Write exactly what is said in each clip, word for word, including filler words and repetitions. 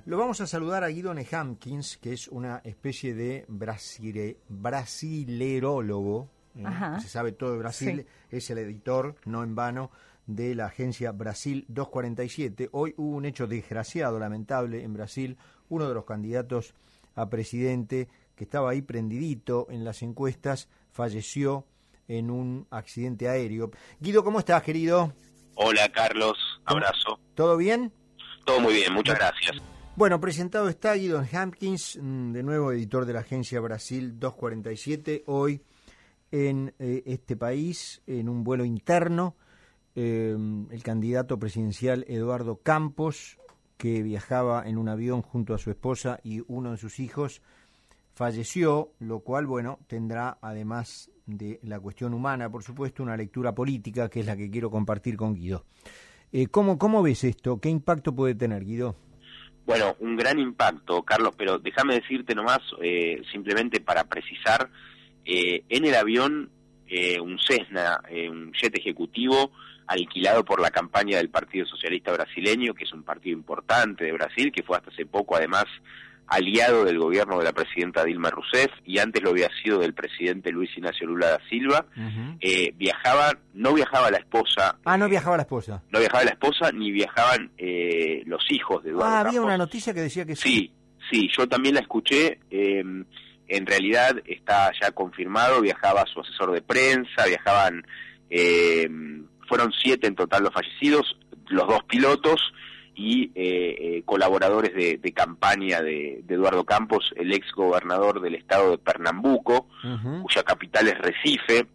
Lo vamos a saludar a Guido Nehamkins, que es una especie de brasile, brasilerólogo, ¿eh? Se sabe todo de Brasil, sí. Es el editor, no en vano, de la agencia Brasil doscientos cuarenta y siete. Hoy hubo un hecho desgraciado, lamentable, en Brasil. Uno de los candidatos a presidente, que estaba ahí prendidito en las encuestas, falleció en un accidente aéreo. Guido, ¿cómo estás, querido? Hola, Carlos, abrazo. ¿Todo bien? Todo muy bien, muchas gracias. Bueno, presentado está Guido Nehamkins, de nuevo editor de la agencia Brasil doscientos cuarenta y siete, hoy en eh, este país, en un vuelo interno, eh, el candidato presidencial Eduardo Campos, que viajaba en un avión junto a su esposa y uno de sus hijos, falleció, lo cual, bueno, tendrá, además de la cuestión humana, por supuesto, una lectura política, que es la que quiero compartir con Guido. Eh, ¿cómo, ¿Cómo ves esto? ¿Qué impacto puede tener, Guido? Bueno, un gran impacto, Carlos, pero déjame decirte nomás, eh, simplemente para precisar, eh, en el avión, eh, un Cessna, eh, un jet ejecutivo, alquilado por la campaña del Partido Socialista Brasileño, que es un partido importante de Brasil, que fue hasta hace poco, además, aliado del gobierno de la presidenta Dilma Rousseff, y antes lo había sido del presidente Luis Ignacio Lula da Silva. Uh-huh. eh, viajaba, no viajaba la esposa. Ah, no viajaba la esposa. No viajaba la esposa, ni viajaban eh, los hijos de Eduardo Ah, Campos. había una noticia que decía que sí. Sí, sí, yo también la escuché. Eh, en realidad está ya confirmado, viajaba su asesor de prensa, viajaban, eh, fueron siete en total los fallecidos, los dos pilotos y eh, eh, colaboradores de, de campaña de, de Eduardo Campos, el ex gobernador del estado de Pernambuco, uh-huh. cuya capital es Recife,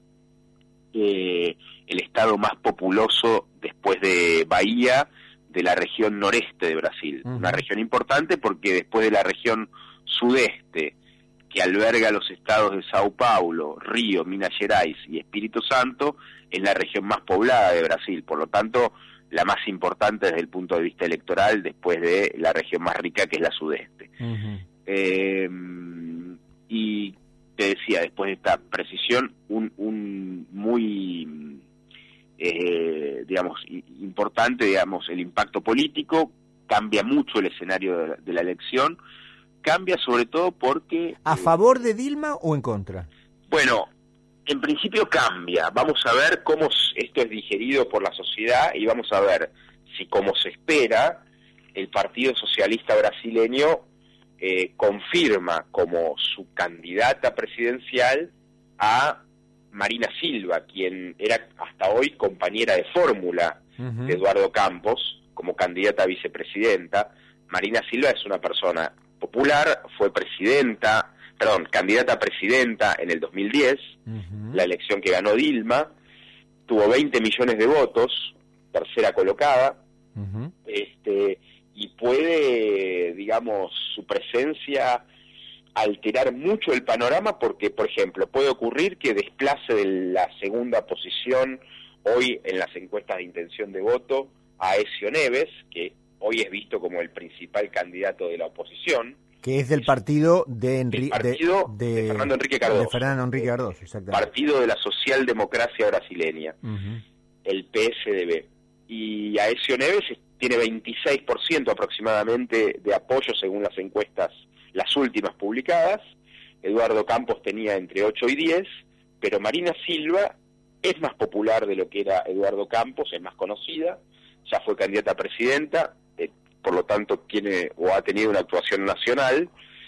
eh, el estado más populoso después de Bahía, de la región noreste de Brasil. Uh-huh. Una región importante porque después de la región sudeste, que alberga los estados de Sao Paulo, Río, Minas Gerais y Espíritu Santo, es la región más poblada de Brasil, por lo tanto, la más importante desde el punto de vista electoral, después de la región más rica, que es la sudeste. Uh-huh. Eh, y te decía, después de esta precisión, un, un muy, eh, digamos, importante, digamos, el impacto político, cambia mucho el escenario de la, de la elección, cambia sobre todo porque... ¿A favor de Dilma o en contra? Bueno, en principio cambia. Vamos a ver cómo esto es digerido por la sociedad y vamos a ver si, como se espera, el Partido Socialista Brasileño eh, confirma como su candidata presidencial a Marina Silva, quien era hasta hoy compañera de fórmula uh-huh. de Eduardo Campos como candidata a vicepresidenta. Marina Silva es una persona popular, fue presidenta, perdón, candidata a presidenta en el dos mil diez, uh-huh. la elección que ganó Dilma, tuvo veinte millones de votos, tercera colocada, uh-huh. este, y puede, digamos, su presencia alterar mucho el panorama porque, por ejemplo, puede ocurrir que desplace de la segunda posición hoy en las encuestas de intención de voto a Aécio Neves, que hoy es visto como el principal candidato de la oposición. Que es del partido de, Enri- partido de, de, de Fernando Enrique Cardoso. De Fernando Enrique Cardoso, exactamente. Partido de la Socialdemocracia Brasileña, uh-huh. el P S D B. Y Aécio Neves tiene veintiséis por ciento aproximadamente de apoyo según las encuestas, las últimas publicadas. Eduardo Campos tenía entre ocho y diez, pero Marina Silva es más popular de lo que era Eduardo Campos, es más conocida, ya fue candidata a presidenta, eh, por lo tanto tiene o ha tenido una actuación nacional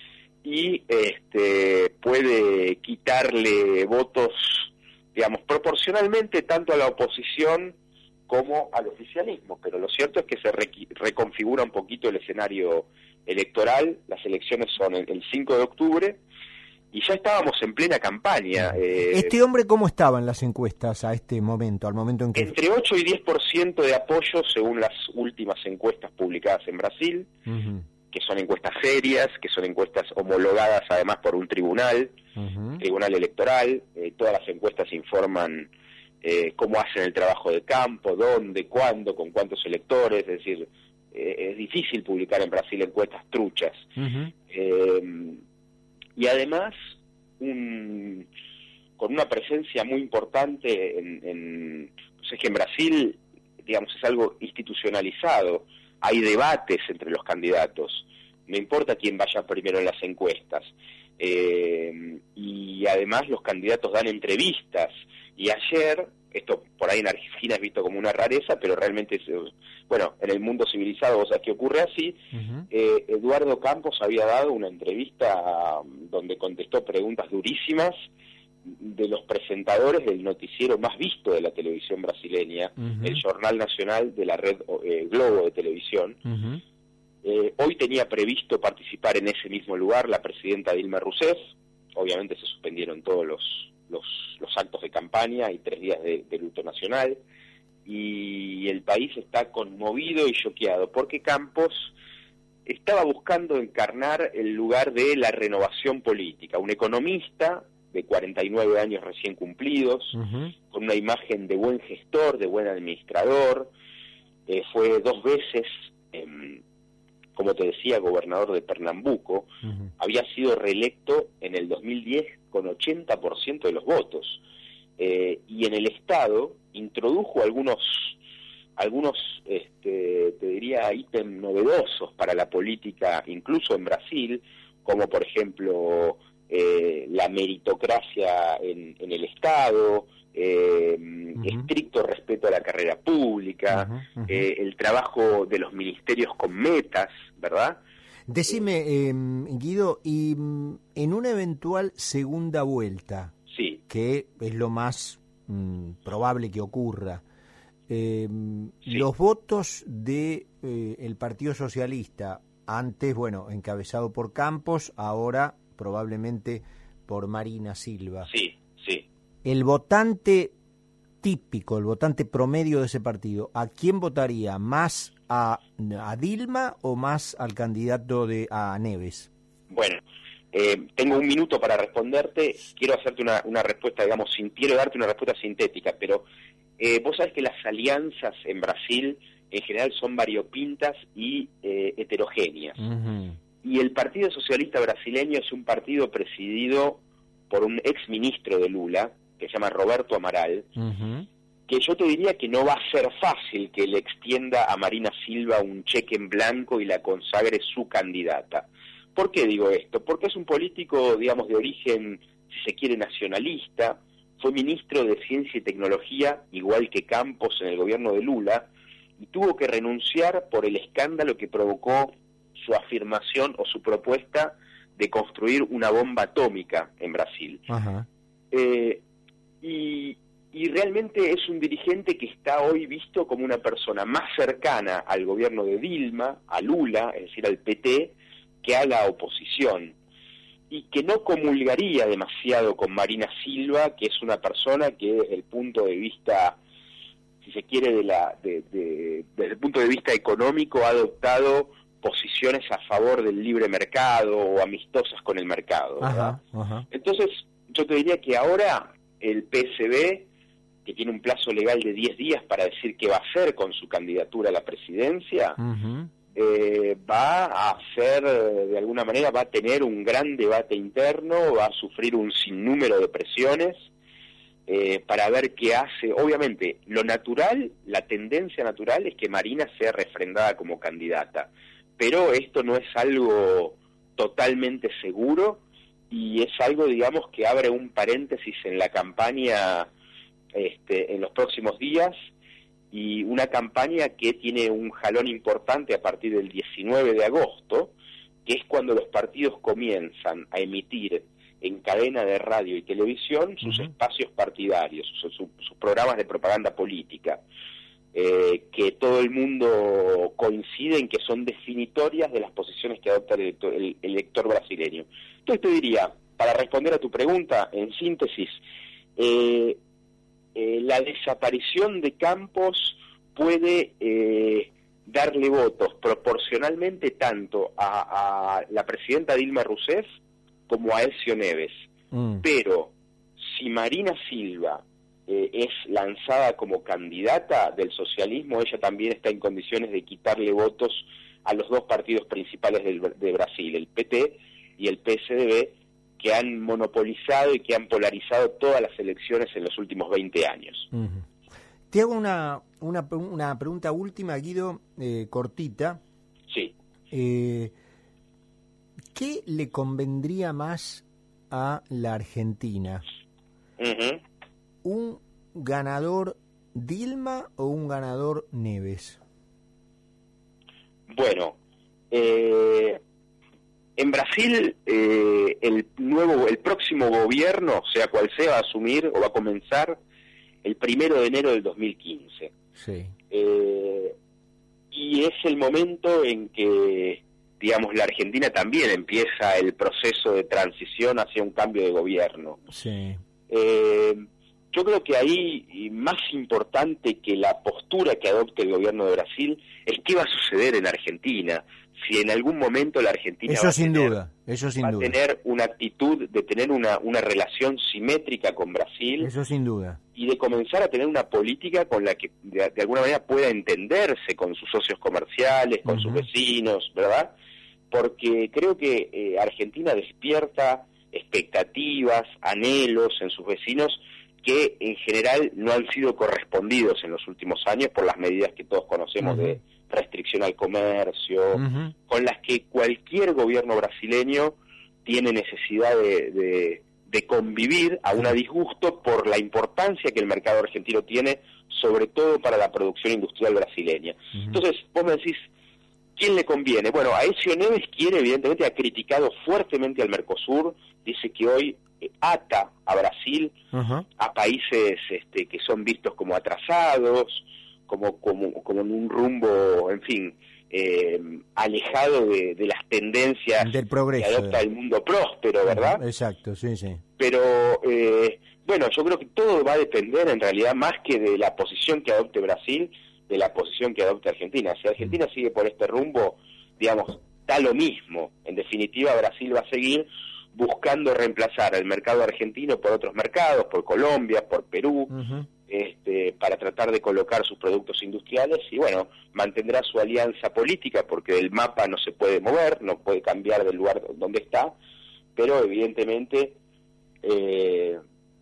y este puede quitarle votos, digamos, proporcionalmente tanto a la oposición como al oficialismo, pero lo cierto es que se re- reconfigura un poquito el escenario electoral. Las elecciones son el, el cinco de octubre y ya estábamos en plena campaña. Eh, ¿Este hombre cómo estaba en las encuestas a este momento, al momento en que... Entre ocho y diez por ciento de apoyo según las últimas encuestas publicadas en Brasil, uh-huh. que son encuestas serias, que son encuestas homologadas además por un tribunal, uh-huh. tribunal electoral. Eh, todas las encuestas informan eh, cómo hacen el trabajo de campo, dónde, cuándo, con cuántos electores, es decir, eh, es difícil publicar en Brasil encuestas truchas. Uh-huh. Eh, y además un, con una presencia muy importante en, en pues es que en Brasil, digamos, es algo institucionalizado, hay debates entre los candidatos, no importa quién vaya primero en las encuestas. Eh, y además los candidatos dan entrevistas, y ayer, esto por ahí en Argentina es visto como una rareza, pero realmente, es, bueno, en el mundo civilizado, o sea, que ocurre así. Uh-huh. eh, Eduardo Campos había dado una entrevista donde contestó preguntas durísimas de los presentadores del noticiero más visto de la televisión brasileña, uh-huh. el Jornal Nacional de la red eh, Globo de Televisión. Uh-huh. Eh, hoy tenía previsto participar en ese mismo lugar la presidenta Dilma Rousseff. Obviamente se suspendieron todos los, los, los actos de campaña y tres días de, de luto nacional, y el país está conmovido y choqueado porque Campos estaba buscando encarnar el lugar de la renovación política, un economista de cuarenta y nueve años recién cumplidos, uh-huh. con una imagen de buen gestor, de buen administrador. Eh, fue dos veces, eh, como te decía, gobernador de Pernambuco. Uh-huh. Había sido reelecto en el dos mil diez con ochenta por ciento de los votos. Eh, y en el Estado introdujo algunos, algunos este, te diría, ítems novedosos para la política, incluso en Brasil, como por ejemplo eh, la meritocracia en, en el Estado, eh, uh-huh. estricto respeto a la carrera pública, uh-huh, uh-huh. Eh, el trabajo de los ministerios con metas, ¿verdad? Decime, eh, Guido, y en una eventual segunda vuelta, sí. que es lo más mm, probable que ocurra, eh, sí. los votos de eh, el Partido Socialista, antes, bueno, encabezado por Campos, ahora probablemente por Marina Silva. Sí, sí. El votante típico, el votante promedio de ese partido, ¿a quién votaría? ¿Más a, a Dilma o más al candidato de a Neves? Bueno, eh, tengo un minuto para responderte. Quiero hacerte una, una respuesta, digamos, sin, quiero darte una respuesta sintética, pero eh, vos sabés que las alianzas en Brasil en general son variopintas y eh, heterogéneas. Uh-huh. Y el Partido Socialista Brasileño es un partido presidido por un ex ministro de Lula, que se llama Roberto Amaral, uh-huh. que yo te diría que no va a ser fácil que le extienda a Marina Silva un cheque en blanco y la consagre su candidata. ¿Por qué digo esto? Porque es un político, digamos, de origen, si se quiere, nacionalista, fue ministro de Ciencia y Tecnología, igual que Campos en el gobierno de Lula, y tuvo que renunciar por el escándalo que provocó su afirmación o su propuesta de construir una bomba atómica en Brasil. Uh-huh. Eh, y, y realmente es un dirigente que está hoy visto como una persona más cercana al gobierno de Dilma, a Lula, es decir, al P T, que a la oposición, y que no comulgaría demasiado con Marina Silva, que es una persona que desde el punto de vista, si se quiere, de la, de, de, desde el punto de vista económico, ha adoptado posiciones a favor del libre mercado o amistosas con el mercado, ¿verdad? Ajá, ajá. Entonces, yo te diría que ahora el P S B, que tiene un plazo legal de diez días para decir qué va a hacer con su candidatura a la presidencia, uh-huh. eh, va a hacer, de alguna manera, va a tener un gran debate interno, va a sufrir un sinnúmero de presiones eh, para ver qué hace. Obviamente, lo natural, la tendencia natural es que Marina sea refrendada como candidata, pero esto no es algo totalmente seguro y es algo, digamos, que abre un paréntesis en la campaña este, en los próximos días, y una campaña que tiene un jalón importante a partir del diecinueve de agosto, que es cuando los partidos comienzan a emitir en cadena de radio y televisión sus uh-huh. espacios partidarios, sus, sus, sus programas de propaganda política, eh, que todo el mundo coincide en que son definitorias de las posiciones que adopta el elector, el, el elector brasileño. Entonces te diría, para responder a tu pregunta, en síntesis, eh, eh, la desaparición de Campos puede eh, darle votos proporcionalmente tanto a, a la presidenta Dilma Rousseff como a Aécio Neves. Mm. Pero si Marina Silva eh, es lanzada como candidata del socialismo, ella también está en condiciones de quitarle votos a los dos partidos principales del, de Brasil, el P T y el P S D B, que han monopolizado y que han polarizado todas las elecciones en los últimos veinte años. Uh-huh. Te hago una, una, una pregunta última, Guido, eh, cortita. Sí. Eh, ¿qué le convendría más a la Argentina? Uh-huh. ¿Un ganador Dilma o un ganador Neves? Bueno, eh, en Brasil eh, el nuevo, el próximo gobierno, sea cual sea, va a asumir o va a comenzar el primero de enero del dos mil quince. Sí. Eh, y es el momento en que, digamos, la Argentina también empieza el proceso de transición hacia un cambio de gobierno. Sí. Eh, yo creo que ahí, y más importante que la postura que adopte el gobierno de Brasil, es qué va a suceder en Argentina. Si en algún momento la Argentina eso va, a sin tener, duda, eso sin va duda. a tener una actitud de tener una, una relación simétrica con Brasil. Eso sin duda. Y de comenzar a tener una política con la que de, de alguna manera pueda entenderse con sus socios comerciales, con uh-huh. sus vecinos, ¿verdad? Porque creo que eh, Argentina despierta expectativas, anhelos en sus vecinos que en general no han sido correspondidos en los últimos años por las medidas que todos conocemos uh-huh. de restricción al comercio, uh-huh. con las que cualquier gobierno brasileño tiene necesidad de, de, de convivir a un disgusto por la importancia que el mercado argentino tiene, sobre todo para la producción industrial brasileña. Uh-huh. Entonces, vos me decís, ¿quién le conviene? Bueno, Aécio Neves quiere, evidentemente, ha criticado fuertemente al Mercosur, dice que hoy eh, ata a Brasil uh-huh. a países este, que son vistos como atrasados, como como como en un rumbo, en fin, eh, alejado de, de las tendencias del progreso, que adopta el mundo próspero, ¿verdad? Uh-huh. Exacto, sí, sí. Pero, eh, bueno, yo creo que todo va a depender, en realidad, más que de la posición que adopte Brasil, de la posición que adopte Argentina. Si Argentina uh-huh. sigue por este rumbo, digamos, da lo mismo. En definitiva, Brasil va a seguir buscando reemplazar el mercado argentino por otros mercados, por Colombia, por Perú, uh-huh. este, para tratar de colocar sus productos industriales y, bueno, mantendrá su alianza política porque el mapa no se puede mover, no puede cambiar del lugar donde está, pero evidentemente, eh,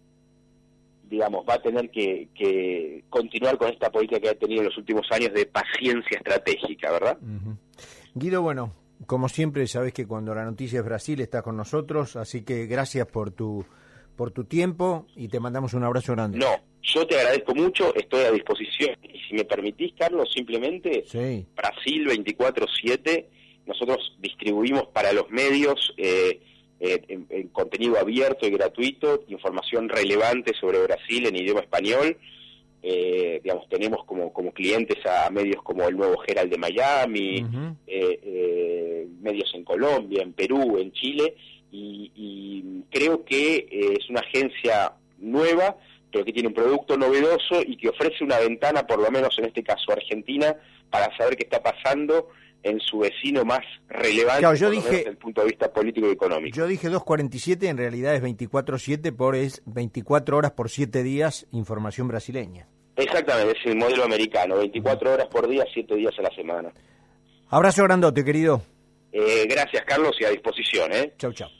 digamos, va a tener que, que continuar con esta política que ha tenido en los últimos años de paciencia estratégica, ¿verdad? Uh-huh. Guido, bueno, como siempre, sabes que cuando la noticia es Brasil estás con nosotros, así que gracias por tu por tu tiempo y te mandamos un abrazo grande. No, yo te agradezco mucho, estoy a disposición. Y si me permitís, Carlos, simplemente sí. Brasil veinticuatro siete, nosotros distribuimos para los medios eh, eh, en, en contenido abierto y gratuito, información relevante sobre Brasil en idioma español. Eh, digamos, tenemos como, como clientes a medios como el Nuevo Herald de Miami, uh-huh. eh, eh, medios en Colombia, en Perú, en Chile, y, y creo que eh, es una agencia nueva, pero que tiene un producto novedoso y que ofrece una ventana, por lo menos en este caso Argentina, para saber qué está pasando en su vecino más relevante, claro, yo por lo dije, menos desde el punto de vista político y económico. Yo dije dos cuarenta y siete, en realidad es veinticuatro siete, por es veinticuatro horas por siete días, información brasileña. Exactamente, es el modelo americano, veinticuatro horas por día, siete días a la semana. Abrazo grandote, querido. Eh, gracias, Carlos, y a disposición, ¿eh? Chau, chau.